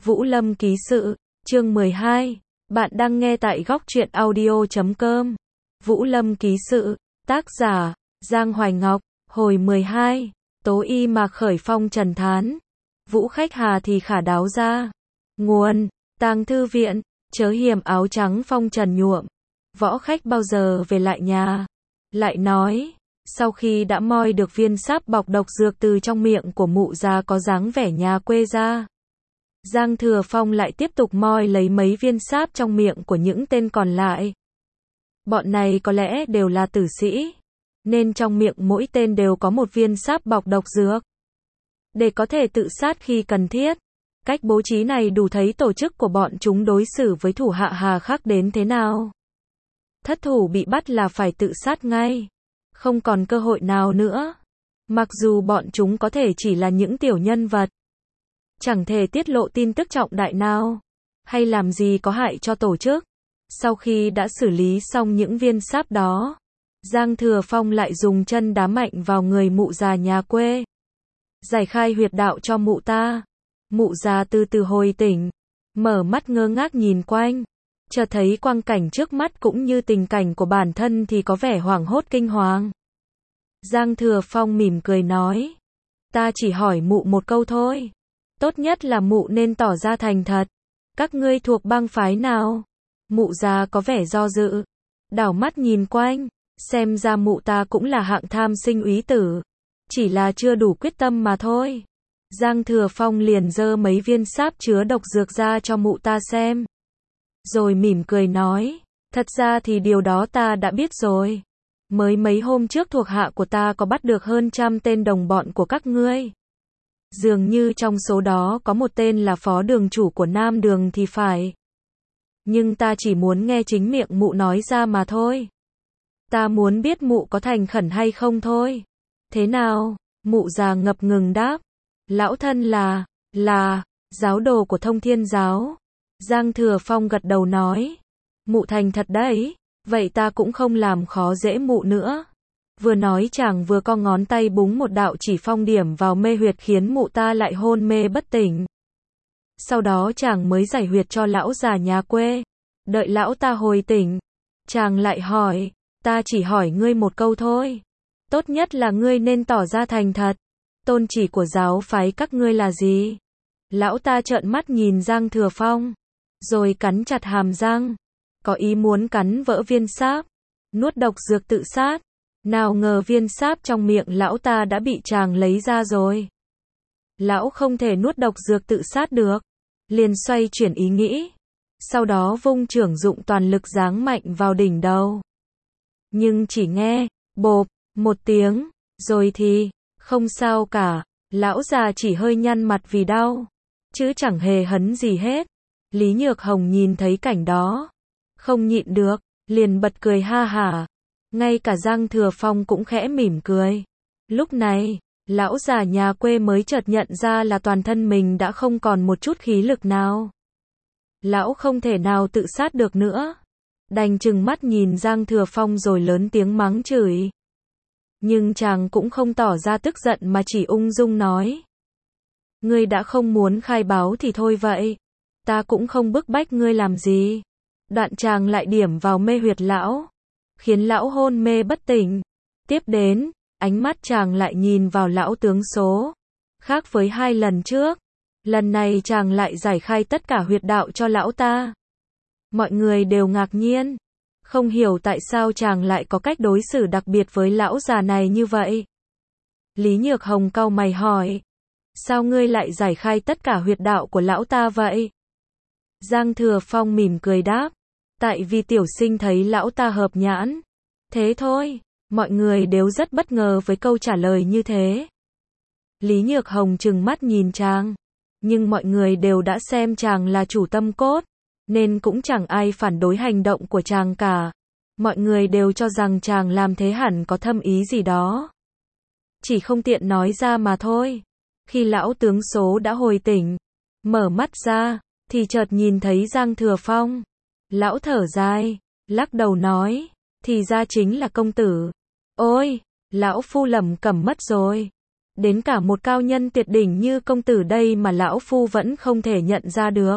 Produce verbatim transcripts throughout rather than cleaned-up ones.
Vũ Lâm ký sự, chương mười hai. Bạn đang nghe tại góc truyện audio chấm com. Vũ Lâm ký sự, tác giả, Giang Hoài Ngọc, hồi mười hai. Tố y mà khởi phong trần thán. Vũ khách hà thì khả đáo ra. Nguồn, Tàng Thư Viện, chớ hiểm áo trắng phong trần nhuộm. Võ khách bao giờ về lại nhà? Lại nói, sau khi đã moi được viên sáp bọc độc dược từ trong miệng của mụ già có dáng vẻ nhà quê ra, Giang Thừa Phong lại tiếp tục moi lấy mấy viên sáp trong miệng của những tên còn lại. Bọn này có lẽ đều là tử sĩ, nên trong miệng mỗi tên đều có một viên sáp bọc độc dược, để có thể tự sát khi cần thiết. Cách bố trí này đủ thấy tổ chức của bọn chúng đối xử với thủ hạ hà khắc đến thế nào. Thất thủ bị bắt là phải tự sát ngay, không còn cơ hội nào nữa. Mặc dù bọn chúng có thể chỉ là những tiểu nhân vật, chẳng thể tiết lộ tin tức trọng đại nào, hay làm gì có hại cho tổ chức. Sau khi đã xử lý xong những viên sáp đó, Giang Thừa Phong lại dùng chân đá mạnh vào người mụ già nhà quê, giải khai huyệt đạo cho mụ ta. Mụ già từ từ hồi tỉnh, mở mắt ngơ ngác nhìn quanh, chợt thấy quang cảnh trước mắt cũng như tình cảnh của bản thân thì có vẻ hoảng hốt kinh hoàng. Giang Thừa Phong mỉm cười nói, ta chỉ hỏi mụ một câu thôi. Tốt nhất là mụ nên tỏ ra thành thật. Các ngươi thuộc bang phái nào? Mụ già có vẻ do dự, đảo mắt nhìn quanh, xem ra mụ ta cũng là hạng tham sinh úy tử, chỉ là chưa đủ quyết tâm mà thôi. Giang Thừa Phong liền giơ mấy viên sáp chứa độc dược ra cho mụ ta xem, rồi mỉm cười nói, thật ra thì điều đó ta đã biết rồi. Mới mấy hôm trước thuộc hạ của ta có bắt được hơn trăm tên đồng bọn của các ngươi. Dường như trong số đó có một tên là phó đường chủ của Nam Đường thì phải. Nhưng ta chỉ muốn nghe chính miệng mụ nói ra mà thôi. Ta muốn biết mụ có thành khẩn hay không thôi. Thế nào? Mụ già ngập ngừng đáp. Lão thân là, là, giáo đồ của Thông Thiên Giáo. Giang Thừa Phong gật đầu nói. Mụ thành thật đấy, vậy ta cũng không làm khó dễ mụ nữa. Vừa nói chàng vừa co ngón tay búng một đạo chỉ phong điểm vào mê huyệt khiến mụ ta lại hôn mê bất tỉnh. Sau đó chàng mới giải huyệt cho lão già nhà quê. Đợi lão ta hồi tỉnh, chàng lại hỏi, ta chỉ hỏi ngươi một câu thôi. Tốt nhất là ngươi nên tỏ ra thành thật. Tôn chỉ của giáo phái các ngươi là gì? Lão ta trợn mắt nhìn Giang Thừa Phong, rồi cắn chặt hàm răng, có ý muốn cắn vỡ viên sáp, nuốt độc dược tự sát. Nào ngờ viên sáp trong miệng lão ta đã bị chàng lấy ra rồi. Lão không thể nuốt độc dược tự sát được, liền xoay chuyển ý nghĩ, sau đó vung chưởng dụng toàn lực giáng mạnh vào đỉnh đầu. Nhưng chỉ nghe, bộp, một tiếng, rồi thì, không sao cả, lão già chỉ hơi nhăn mặt vì đau, chứ chẳng hề hấn gì hết. Lý Nhược Hồng nhìn thấy cảnh đó, không nhịn được, liền bật cười ha hả. Ngay cả Giang Thừa Phong cũng khẽ mỉm cười. Lúc này, lão già nhà quê mới chợt nhận ra là toàn thân mình đã không còn một chút khí lực nào. Lão không thể nào tự sát được nữa. Đành trừng mắt nhìn Giang Thừa Phong rồi lớn tiếng mắng chửi. Nhưng chàng cũng không tỏ ra tức giận mà chỉ ung dung nói. Ngươi đã không muốn khai báo thì thôi vậy. Ta cũng không bức bách ngươi làm gì. Đoạn chàng lại điểm vào mê huyệt lão, khiến lão hôn mê bất tỉnh. Tiếp đến, ánh mắt chàng lại nhìn vào lão tướng số. Khác với hai lần trước, lần này chàng lại giải khai tất cả huyệt đạo cho lão ta. Mọi người đều ngạc nhiên, không hiểu tại sao chàng lại có cách đối xử đặc biệt với lão già này như vậy. Lý Nhược Hồng cau mày hỏi, sao ngươi lại giải khai tất cả huyệt đạo của lão ta vậy? Giang Thừa Phong mỉm cười đáp, tại vì tiểu sinh thấy lão ta hợp nhãn. Thế thôi. Mọi người đều rất bất ngờ với câu trả lời như thế. Lý Nhược Hồng trừng mắt nhìn chàng, nhưng mọi người đều đã xem chàng là chủ tâm cốt, nên cũng chẳng ai phản đối hành động của chàng cả. Mọi người đều cho rằng chàng làm thế hẳn có thâm ý gì đó, chỉ không tiện nói ra mà thôi. Khi lão tướng số đã hồi tỉnh, mở mắt ra, thì chợt nhìn thấy Giang Thừa Phong. Lão thở dài, lắc đầu nói, thì ra chính là công tử. Ôi, lão phu lầm cẩm mất rồi. Đến cả một cao nhân tuyệt đỉnh như công tử đây mà lão phu vẫn không thể nhận ra được.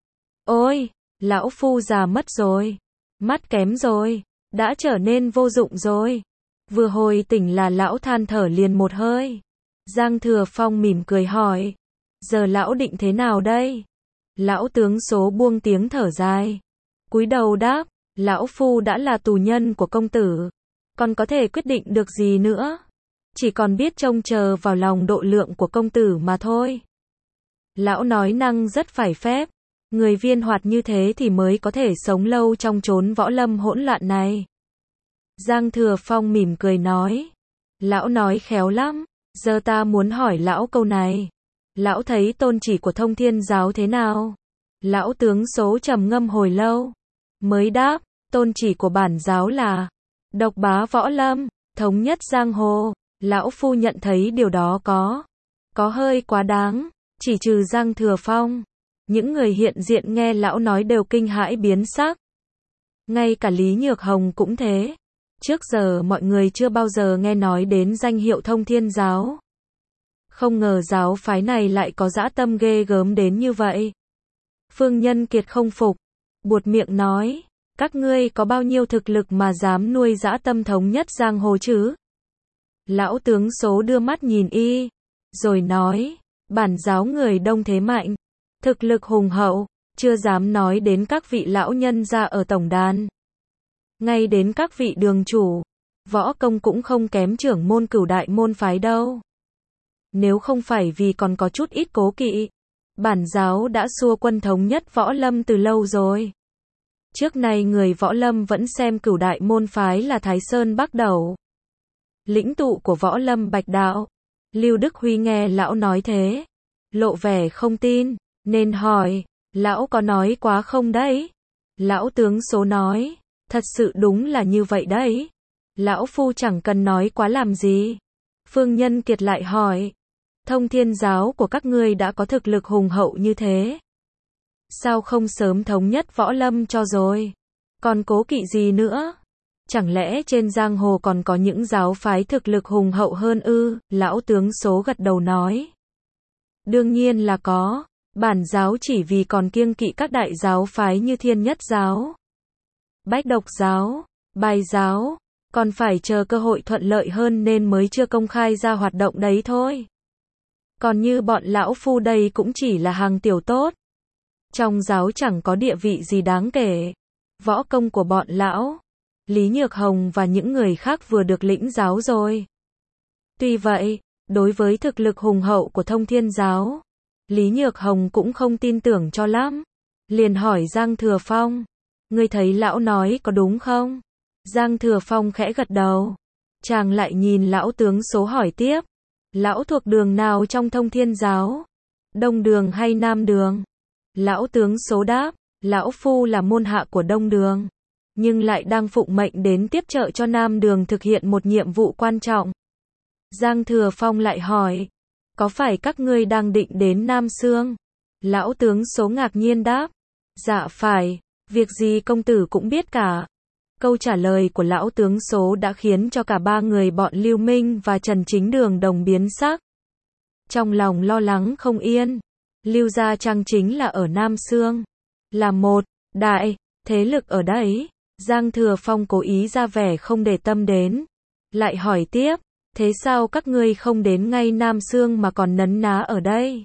Ôi, lão phu già mất rồi. Mắt kém rồi. Đã trở nên vô dụng rồi. Vừa hồi tỉnh là lão than thở liền một hơi. Giang Thừa Phong mỉm cười hỏi. Giờ lão định thế nào đây? Lão tướng số buông tiếng thở dài. Cúi đầu đáp. Lão phu đã là tù nhân của công tử. Còn có thể quyết định được gì nữa? Chỉ còn biết trông chờ vào lòng độ lượng của công tử mà thôi. Lão nói năng rất phải phép. Người viên hoạt như thế thì mới có thể sống lâu trong chốn võ lâm hỗn loạn này. Giang Thừa Phong mỉm cười nói. Lão nói khéo lắm. Giờ ta muốn hỏi lão câu này. Lão thấy tôn chỉ của Thông Thiên giáo thế nào? Lão tướng số trầm ngâm hồi lâu. Mới đáp, tôn chỉ của bản giáo là độc bá võ lâm, thống nhất giang hồ. Lão phu nhận thấy điều đó có có hơi quá đáng. Chỉ trừ Giang Thừa Phong, những người hiện diện nghe lão nói đều kinh hãi biến sắc. Ngay cả Lý Nhược Hồng cũng thế. Trước giờ mọi người chưa bao giờ nghe nói đến danh hiệu Thông Thiên giáo. Không ngờ giáo phái này lại có dã tâm ghê gớm đến như vậy. Phương Nhân Kiệt không phục, buột miệng nói, các ngươi có bao nhiêu thực lực mà dám nuôi dã tâm thống nhất giang hồ chứ? Lão tướng số đưa mắt nhìn y, rồi nói, bản giáo người đông thế mạnh, thực lực hùng hậu, chưa dám nói đến các vị lão nhân gia ở tổng đàn. Ngay đến các vị đường chủ, võ công cũng không kém trưởng môn Cửu đại môn phái đâu. Nếu không phải vì còn có chút ít cố kỵ, bản giáo đã xua quân thống nhất võ lâm từ lâu rồi. Trước nay người võ lâm vẫn xem Cửu đại môn phái là Thái Sơn Bắc Đẩu, lĩnh tụ của võ lâm Bạch đạo. Lưu Đức Huy nghe lão nói thế, lộ vẻ không tin, nên hỏi, lão có nói quá không đấy? Lão tướng số nói, thật sự đúng là như vậy đấy. Lão phu chẳng cần nói quá làm gì. Phương Nhân Kiệt lại hỏi, Thông Thiên giáo của các ngươi đã có thực lực hùng hậu như thế, sao không sớm thống nhất võ lâm cho rồi? Còn cố kỵ gì nữa? Chẳng lẽ trên giang hồ còn có những giáo phái thực lực hùng hậu hơn ư? Lão tướng số gật đầu nói. Đương nhiên là có. Bản giáo chỉ vì còn kiêng kỵ các đại giáo phái như Thiên Nhất giáo, Bách Độc giáo, Bài giáo, còn phải chờ cơ hội thuận lợi hơn nên mới chưa công khai ra hoạt động đấy thôi. Còn như bọn lão phu đây cũng chỉ là hàng tiểu tốt. Trong giáo chẳng có địa vị gì đáng kể. Võ công của bọn lão, Lý Nhược Hồng và những người khác vừa được lĩnh giáo rồi. Tuy vậy, đối với thực lực hùng hậu của Thông Thiên giáo, Lý Nhược Hồng cũng không tin tưởng cho lắm. Liền hỏi Giang Thừa Phong, ngươi thấy lão nói có đúng không? Giang Thừa Phong khẽ gật đầu. Chàng lại nhìn lão tướng số hỏi tiếp, lão thuộc đường nào trong Thông Thiên giáo? Đông đường hay Nam đường? Lão tướng số đáp, lão phu là môn hạ của Đông đường, nhưng lại đang phụng mệnh đến tiếp trợ cho Nam đường thực hiện một nhiệm vụ quan trọng. Giang Thừa Phong lại hỏi, có phải các ngươi đang định đến Nam Sương? Lão tướng số ngạc nhiên đáp, dạ phải, việc gì công tử cũng biết cả. Câu trả lời của lão tướng số đã khiến cho cả ba người bọn Lưu Minh và Trần Chính Đường đồng biến sắc. Trong lòng lo lắng không yên. Lưu gia Trang chính là ở Nam Sương, là một đại thế lực ở đấy. Giang Thừa Phong cố ý ra vẻ không để tâm đến, lại hỏi tiếp, thế sao các ngươi không đến ngay Nam Sương mà còn nấn ná ở đây?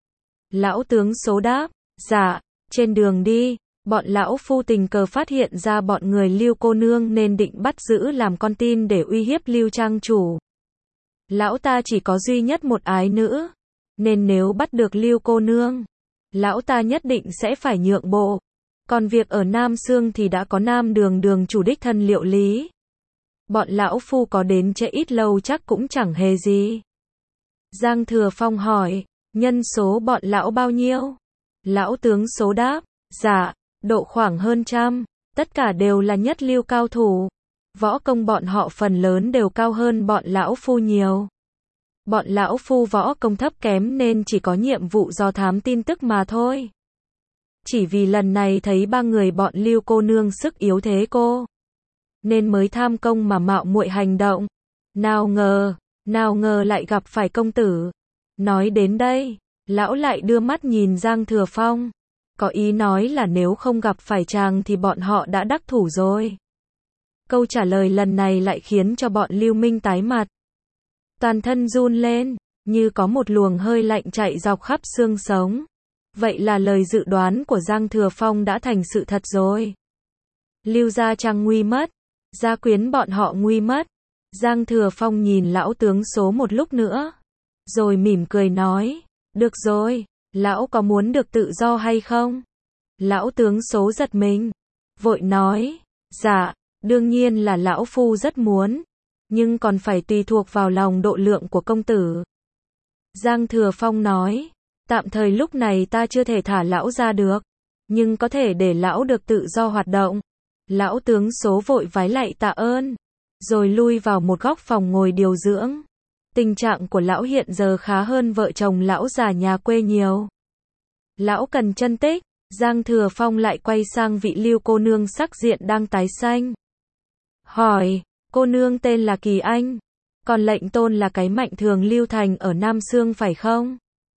Lão tướng số đáp, dạ, trên đường đi, bọn lão phu tình cờ phát hiện ra bọn người Lưu cô nương nên định bắt giữ làm con tin để uy hiếp Lưu trang chủ. Lão ta chỉ có duy nhất một ái nữ, nên nếu bắt được Lưu cô nương, lão ta nhất định sẽ phải nhượng bộ. Còn việc ở Nam Sương thì đã có Nam đường đường chủ đích thân liệu lý. Bọn lão phu có đến trễ ít lâu chắc cũng chẳng hề gì. Giang Thừa Phong hỏi, nhân số bọn lão bao nhiêu? Lão tướng số đáp, dạ, độ khoảng hơn trăm, tất cả đều là nhất lưu cao thủ. Võ công bọn họ phần lớn đều cao hơn bọn lão phu nhiều. Bọn lão phu võ công thấp kém nên chỉ có nhiệm vụ do thám tin tức mà thôi. Chỉ vì lần này thấy ba người bọn Lưu cô nương sức yếu thế cô, nên mới tham công mà mạo muội hành động. Nào ngờ, Nào ngờ lại gặp phải công tử. Nói đến đây, lão lại đưa mắt nhìn Giang Thừa Phong. Có ý nói là nếu không gặp phải chàng thì bọn họ đã đắc thủ rồi. Câu trả lời lần này lại khiến cho bọn Lưu Minh tái mặt. Toàn thân run lên, như có một luồng hơi lạnh chạy dọc khắp xương sống. Vậy là lời dự đoán của Giang Thừa Phong đã thành sự thật rồi. Lưu gia trang nguy mất, gia quyến bọn họ nguy mất. Giang Thừa Phong nhìn lão tướng số một lúc nữa, rồi mỉm cười nói, được rồi, lão có muốn được tự do hay không? Lão tướng số giật mình, vội nói, dạ, đương nhiên là lão phu rất muốn, nhưng còn phải tùy thuộc vào lòng độ lượng của công tử. Giang Thừa Phong nói, tạm thời lúc này ta chưa thể thả lão ra được, nhưng có thể để lão được tự do hoạt động. Lão tướng số vội vái lạy tạ ơn, rồi lui vào một góc phòng ngồi điều dưỡng. Tình trạng của lão hiện giờ khá hơn vợ chồng lão già nhà quê nhiều. Lão cần chân tích, Giang Thừa Phong lại quay sang vị Lưu cô nương sắc diện đang tái xanh. Hỏi, cô nương tên là Kỳ Anh, còn lệnh tôn là cái Mạnh Thường Lưu Thành ở Nam Xương phải không?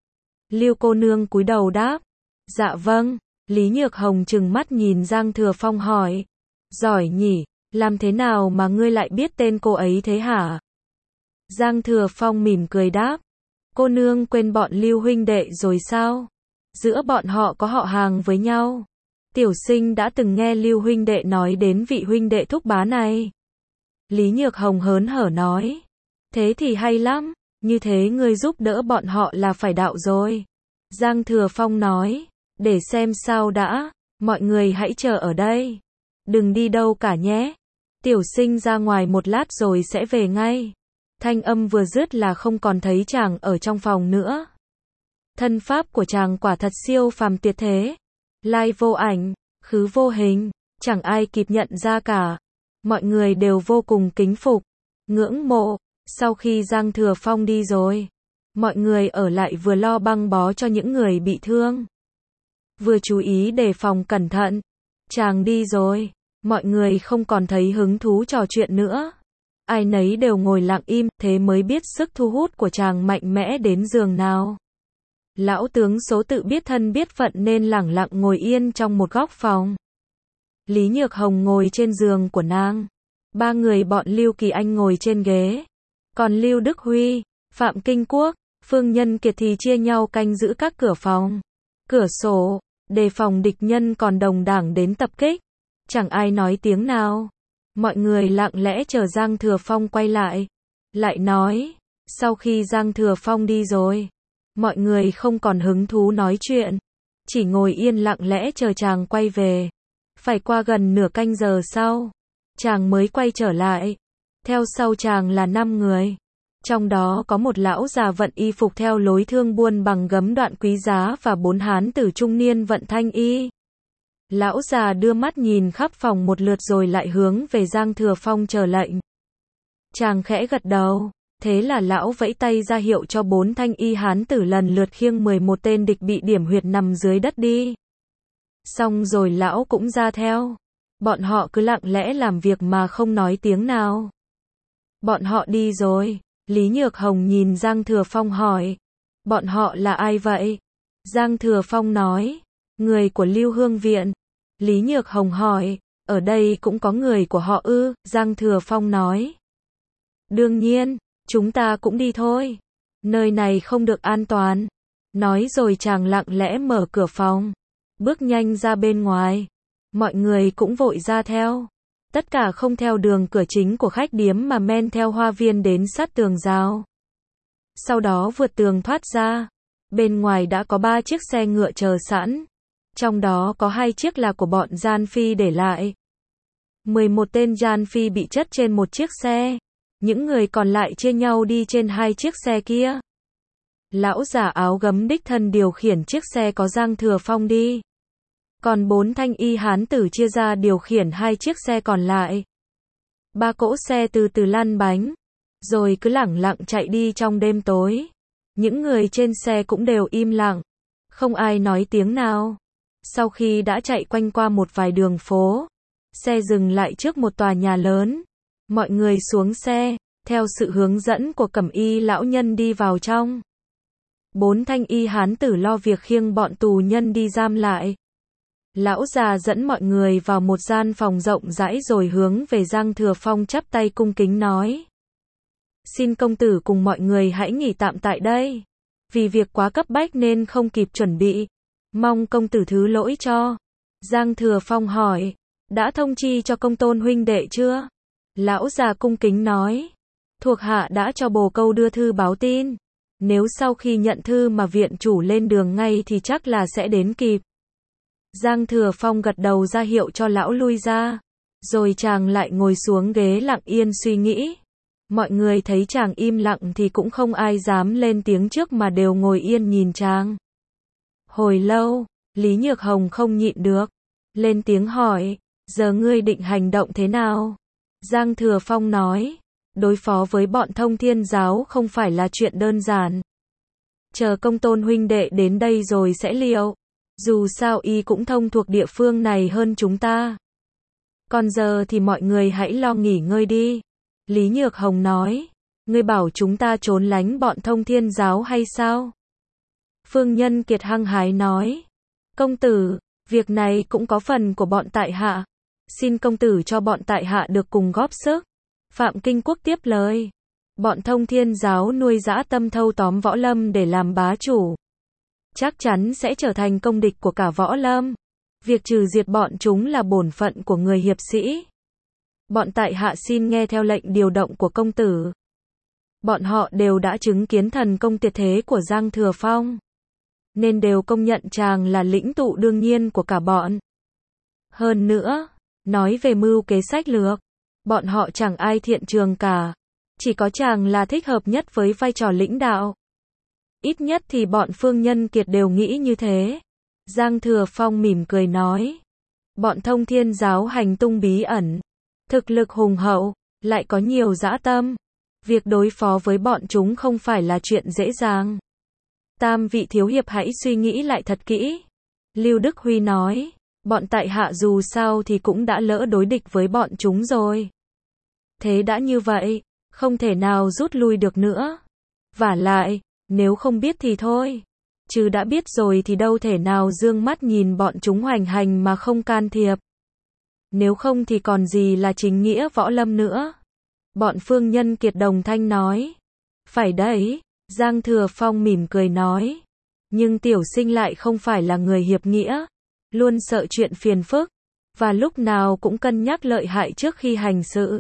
Lưu cô nương cúi đầu đáp, dạ vâng. Lý Nhược Hồng trừng mắt nhìn Giang Thừa Phong hỏi, giỏi nhỉ, làm thế nào mà ngươi lại biết tên cô ấy thế hả? Giang Thừa Phong mỉm cười đáp, cô nương quên bọn Lưu huynh đệ rồi sao? Giữa bọn họ có họ hàng với nhau. Tiểu sinh đã từng nghe Lưu huynh đệ nói đến vị huynh đệ thúc bá này. Lý Nhược Hồng hớn hở nói, thế thì hay lắm, như thế ngươi giúp đỡ bọn họ là phải đạo rồi. Giang Thừa Phong nói, để xem sao đã, mọi người hãy chờ ở đây. Đừng đi đâu cả nhé. Tiểu sinh ra ngoài một lát rồi sẽ về ngay. Thanh âm vừa dứt là không còn thấy chàng ở trong phòng nữa. Thân pháp của chàng quả thật siêu phàm tuyệt thế. Lai vô ảnh, khứ vô hình, chẳng ai kịp nhận ra cả. Mọi người đều vô cùng kính phục, ngưỡng mộ. Sau khi Giang Thừa Phong đi rồi, mọi người ở lại vừa lo băng bó cho những người bị thương, vừa chú ý đề phòng cẩn thận. Chàng đi rồi, mọi người không còn thấy hứng thú trò chuyện nữa. Ai nấy đều ngồi lặng im, thế mới biết sức thu hút của chàng mạnh mẽ đến giường nào. Lão tướng số tự biết thân biết phận nên lẳng lặng ngồi yên trong một góc phòng. Lý Nhược Hồng ngồi trên giường của nàng. Ba người bọn Lưu Kỳ Anh ngồi trên ghế. Còn Lưu Đức Huy, Phạm Kinh Quốc, Phương Nhân Kiệt thì chia nhau canh giữ các cửa phòng, cửa sổ, đề phòng địch nhân còn đồng đảng đến tập kích. Chẳng ai nói tiếng nào. Mọi người lặng lẽ chờ Giang Thừa Phong quay lại. Lại nói, sau khi Giang Thừa Phong đi rồi, mọi người không còn hứng thú nói chuyện, chỉ ngồi yên lặng lẽ chờ chàng quay về. Phải qua gần nửa canh giờ sau, chàng mới quay trở lại. Theo sau chàng là năm người. Trong đó có một lão già vận y phục theo lối thương buôn bằng gấm đoạn quý giá và bốn hán tử trung niên vận thanh y. Lão già đưa mắt nhìn khắp phòng một lượt rồi lại hướng về Giang Thừa Phong chờ lệnh. Chàng khẽ gật đầu, thế là lão vẫy tay ra hiệu cho bốn thanh y hán tử lần lượt khiêng mười một tên địch bị điểm huyệt nằm dưới đất đi. Xong rồi lão cũng ra theo. Bọn họ cứ lặng lẽ làm việc mà không nói tiếng nào. Bọn họ đi rồi. Lý Nhược Hồng nhìn Giang Thừa Phong hỏi, bọn họ là ai vậy? Giang Thừa Phong nói, người của Lưu Hương Viện. Lý Nhược Hồng hỏi, ở đây cũng có người của họ ư? Giang Thừa Phong nói, đương nhiên, chúng ta cũng đi thôi. Nơi này không được an toàn. Nói rồi chàng lặng lẽ mở cửa phòng, bước nhanh ra bên ngoài. Mọi người cũng vội ra theo. Tất cả không theo đường cửa chính của khách điếm mà men theo hoa viên đến sát tường rào. Sau đó vượt tường thoát ra. Bên ngoài đã có ba chiếc xe ngựa chờ sẵn. Trong đó có hai chiếc là của bọn gian phi để lại. mười một tên gian phi bị chất trên một chiếc xe. Những người còn lại chia nhau đi trên hai chiếc xe kia. Lão già áo gấm đích thân điều khiển chiếc xe có Giang Thừa Phong đi. Còn bốn thanh y hán tử chia ra điều khiển hai chiếc xe còn lại. Ba cỗ xe từ từ lăn bánh, rồi cứ lẳng lặng chạy đi trong đêm tối. Những người trên xe cũng đều im lặng, không ai nói tiếng nào. Sau khi đã chạy quanh qua một vài đường phố, xe dừng lại trước một tòa nhà lớn. Mọi người xuống xe, theo sự hướng dẫn của Cẩm Y lão nhân đi vào trong. Bốn thanh y hán tử lo việc khiêng bọn tù nhân đi giam lại. Lão già dẫn mọi người vào một gian phòng rộng rãi rồi hướng về Giang Thừa Phong chắp tay cung kính nói. Xin công tử cùng mọi người hãy nghỉ tạm tại đây. Vì việc quá cấp bách nên không kịp chuẩn bị. Mong công tử thứ lỗi cho. Giang Thừa Phong hỏi. Đã thông chi cho Công Tôn huynh đệ chưa? Lão già cung kính nói. Thuộc hạ đã cho bồ câu đưa thư báo tin. Nếu sau khi nhận thư mà viện chủ lên đường ngay thì chắc là sẽ đến kịp. Giang Thừa Phong gật đầu ra hiệu cho lão lui ra. Rồi chàng lại ngồi xuống ghế lặng yên suy nghĩ. Mọi người thấy chàng im lặng thì cũng không ai dám lên tiếng trước mà đều ngồi yên nhìn chàng. Hồi lâu, Lý Nhược Hồng không nhịn được. Lên tiếng hỏi, giờ ngươi định hành động thế nào? Giang Thừa Phong nói, đối phó với bọn Thông Thiên giáo không phải là chuyện đơn giản. Chờ Công Tôn huynh đệ đến đây rồi sẽ liệu. Dù sao y cũng thông thuộc địa phương này hơn chúng ta. Còn giờ thì mọi người hãy lo nghỉ ngơi đi. Lý Nhược Hồng nói, ngươi bảo chúng ta trốn lánh bọn Thông Thiên giáo hay sao? Phương Nhân Kiệt hăng hái nói, công tử, việc này cũng có phần của bọn tại hạ. Xin công tử cho bọn tại hạ được cùng góp sức. Phạm Kinh Quốc tiếp lời, bọn Thông Thiên giáo nuôi dã tâm thâu tóm võ lâm để làm bá chủ. Chắc chắn sẽ trở thành công địch của cả võ lâm. Việc trừ diệt bọn chúng là bổn phận của người hiệp sĩ. Bọn tại hạ xin nghe theo lệnh điều động của công tử. Bọn họ đều đã chứng kiến thần công tuyệt thế của Giang Thừa Phong, nên đều công nhận chàng là lĩnh tụ đương nhiên của cả bọn. Hơn nữa, nói về mưu kế sách lược, bọn họ chẳng ai thiện trường cả. Chỉ có chàng là thích hợp nhất với vai trò lãnh đạo. Ít nhất thì bọn Phương Nhân Kiệt đều nghĩ như thế. Giang Thừa Phong mỉm cười nói. Bọn Thông Thiên giáo hành tung bí ẩn. Thực lực hùng hậu, lại có nhiều dã tâm. Việc đối phó với bọn chúng không phải là chuyện dễ dàng. Tam vị thiếu hiệp hãy suy nghĩ lại thật kỹ. Lưu Đức Huy nói. Bọn tại hạ dù sao thì cũng đã lỡ đối địch với bọn chúng rồi. Thế đã như vậy, không thể nào rút lui được nữa. Vả lại, nếu không biết thì thôi. Chứ đã biết rồi thì đâu thể nào dương mắt nhìn bọn chúng hoành hành mà không can thiệp. Nếu không thì còn gì là chính nghĩa võ lâm nữa. Bọn Phương Nhân Kiệt đồng thanh nói. Phải đấy, Giang Thừa Phong mỉm cười nói. Nhưng tiểu sinh lại không phải là người hiệp nghĩa. Luôn sợ chuyện phiền phức. Và lúc nào cũng cân nhắc lợi hại trước khi hành sự.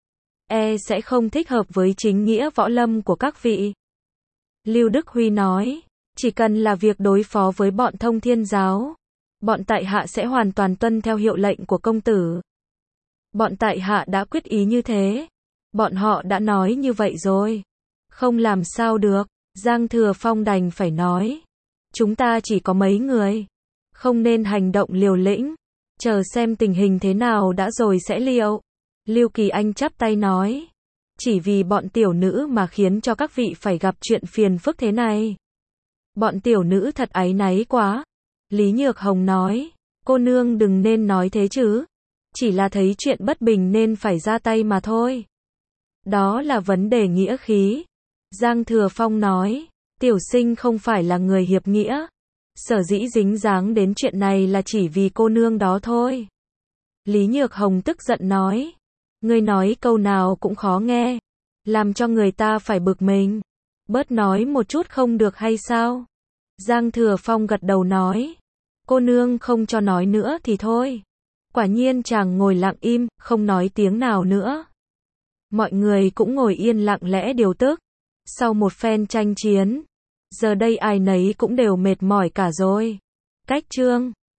E sẽ không thích hợp với chính nghĩa võ lâm của các vị. Lưu Đức Huy nói. Chỉ cần là việc đối phó với bọn Thông Thiên giáo, bọn tại hạ sẽ hoàn toàn tuân theo hiệu lệnh của công tử. Bọn tại hạ đã quyết ý như thế. Bọn họ đã nói như vậy rồi. Không làm sao được. Giang Thừa Phong đành phải nói. Chúng ta chỉ có mấy người. Không nên hành động liều lĩnh. Chờ xem tình hình thế nào đã rồi sẽ liệu. Lưu Kỳ Anh chắp tay nói. Chỉ vì bọn tiểu nữ mà khiến cho các vị phải gặp chuyện phiền phức thế này. Bọn tiểu nữ thật áy náy quá. Lý Nhược Hồng nói. Cô nương đừng nên nói thế chứ. Chỉ là thấy chuyện bất bình nên phải ra tay mà thôi. Đó là vấn đề nghĩa khí. Giang Thừa Phong nói. Tiểu sinh không phải là người hiệp nghĩa. Sở dĩ dính dáng đến chuyện này là chỉ vì cô nương đó thôi. Lý Nhược Hồng tức giận nói. Ngươi nói câu nào cũng khó nghe. Làm cho người ta phải bực mình. Bớt nói một chút không được hay sao? Giang Thừa Phong gật đầu nói. Cô nương không cho nói nữa thì thôi. Quả nhiên chàng ngồi lặng im, không nói tiếng nào nữa. Mọi người cũng ngồi yên lặng lẽ điều tức. Sau một phen tranh chiến, giờ đây ai nấy cũng đều mệt mỏi cả rồi. Cách chương